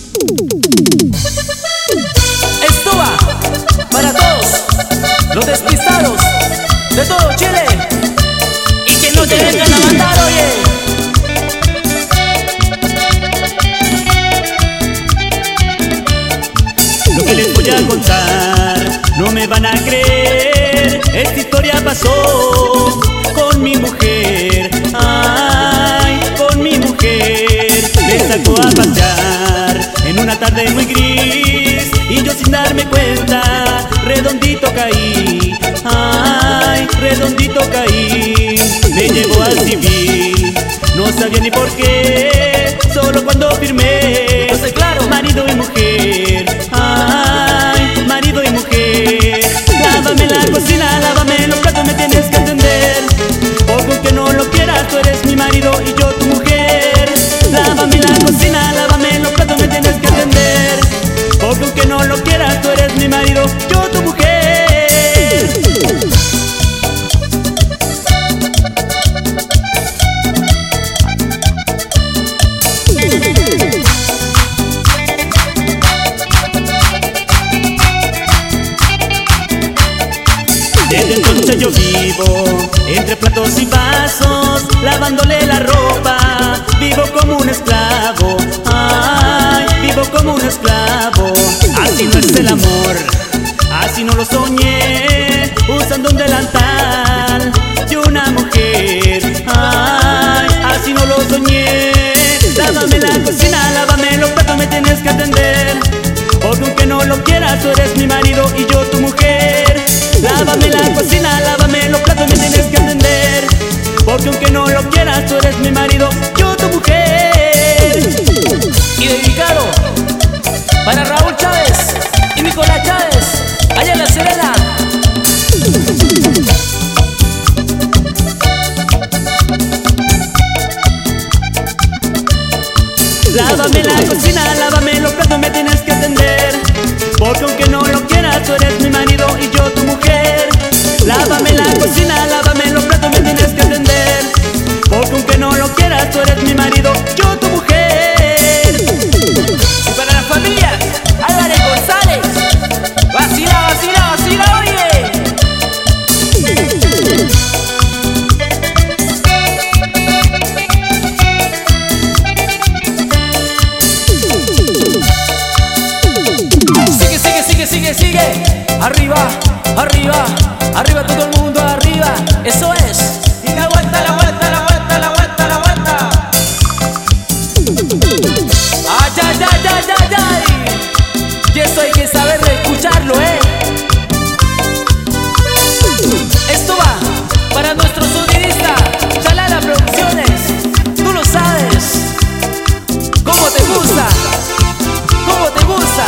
Esto va para todos los despistados de todo Chile y que no te vengan a mandar, oye. Lo que les voy a contar no me van a creer. Esta historia pasó con mi mujer. Ay, con mi mujer. Me sacó a pasear en una tarde muy gris y yo sin darme cuenta redondito caí. Ay, redondito caí. Me llevó al civil, no sabía ni por qué. Solo cuando firmé, Yo sé claro, marido y mujer. Ay, marido y mujer. Lávame la cocina, lávame los platos, me tienes que entender. Porque aunque no lo quieras, tú eres mi marido y yo tu mujer. Lávame la cocina, lávame los platos, me tienes que entender. Porque aunque no lo quieras, tú eres mi marido, yo tu mujer. Desde entonces yo vivo entre platos y vasos, lavándole la ropa. Vivo como un esclavo, ay, vivo como un esclavo. Así no es el amor, así no lo soñé. Usando un delantal y una mujer, ay, así no lo soñé. Lávame la cocina, lávame los platos, me tienes que atender. Porque aunque no lo quieras, tú eres mi marido y yo tu mujer. Lávame la cocina, lávame los platos, me tienes que atender. Porque aunque no lo quieras, tú eres mi marido, yo tu mujer. y dedicado para Raúl Chávez y Nicolás Chávez, allá en La Serena. Lávame la cocina, lávame los platos, me tienes que atender. Porque aunque no lo quieras, tú eres mi marido y yo tu mujer. Lávame la cocina, lávame los platos, me tienes que atender. Porque aunque no lo quieras, tú eres mi marido, yo tu mujer. Y para la familia, Álvarez González, vacila, vacila, vacila, oye. Sigue, arriba, arriba, arriba todo el mundo, arriba, eso es. Y la vuelta, la vuelta, la vuelta, la vuelta, la vuelta. Ay, ay, ay, ay, ay, ay. Y eso hay que saber escucharlo, Esto va para nuestro sonidista, Chalala Producciones. Tú lo sabes. ¿Cómo te gusta? ¿Cómo te gusta?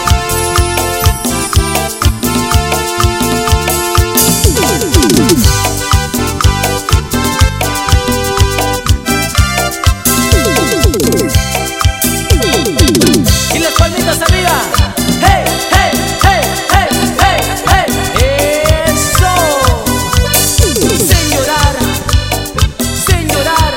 Arriba, hey, hey, hey, hey, hey, hey, eso, sin llorar, sin llorar.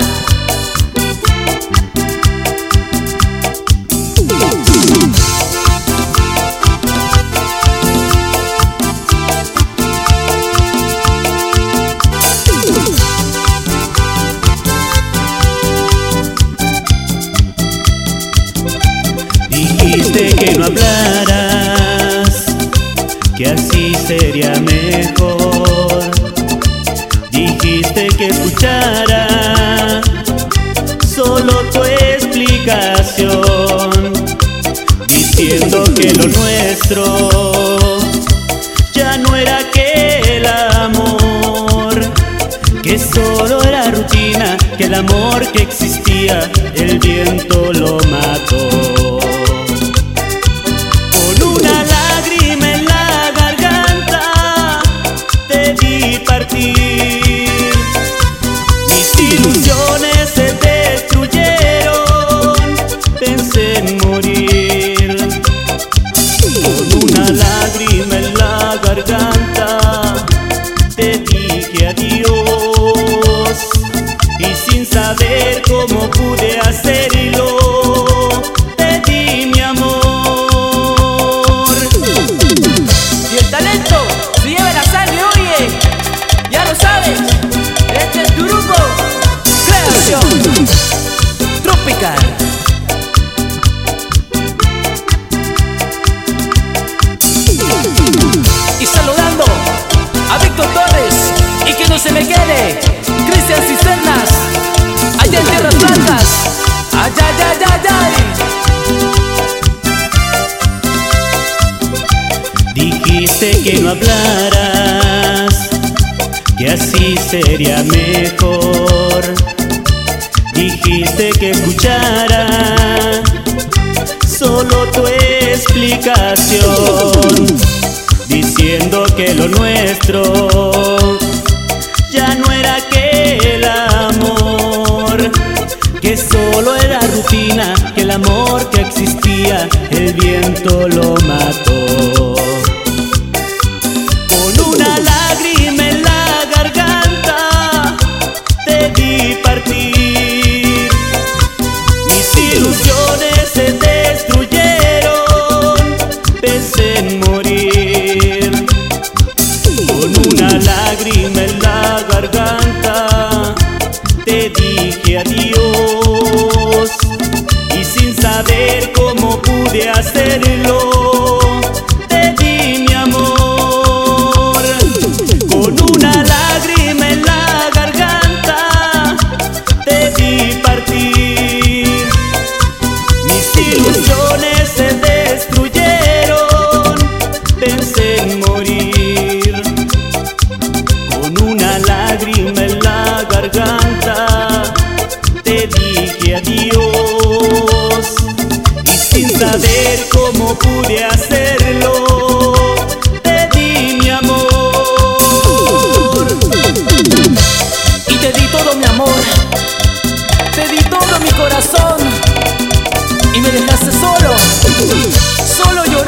Dijiste que no hablaras, que así sería mejor. Dijiste que escuchara solo tu explicación, diciendo que lo nuestro ya no era aquel amor, que solo era rutina, que el amor que existía el viento lo mató. Mis ilusiones se destruyeron, pensé en morir. Con una lágrima en la garganta te dije adiós, y sin saber cómo pude hacerlo, te di mi amor. no se me quede Cristian Cisternas, allá en Tierras Blancas. Ay, ay, ay, ay, ay. Dijiste que no hablaras, que así sería mejor. Dijiste que escuchara solo tu explicación, diciendo que lo nuestro ya no era aquel amor, que solo era rutina, que el amor que existía el viento lo mató. Con una lágrima en la garganta te vi partir, mis ilusiones se destruyeron, pensé en morir. Con una lágrima en la garganta te dije adiós, y sin saber cómo pude hacerlo te di mi amor. Con una lágrima en la garganta te vi partir, mis ilusiones se destruyeron, pensé en morir. Con una lágrima en la garganta te dije adiós, y sin saber cómo pude hacerlo te di mi amor. y te di todo mi amor, te di todo mi corazón, y me dejaste solo, solo llorando.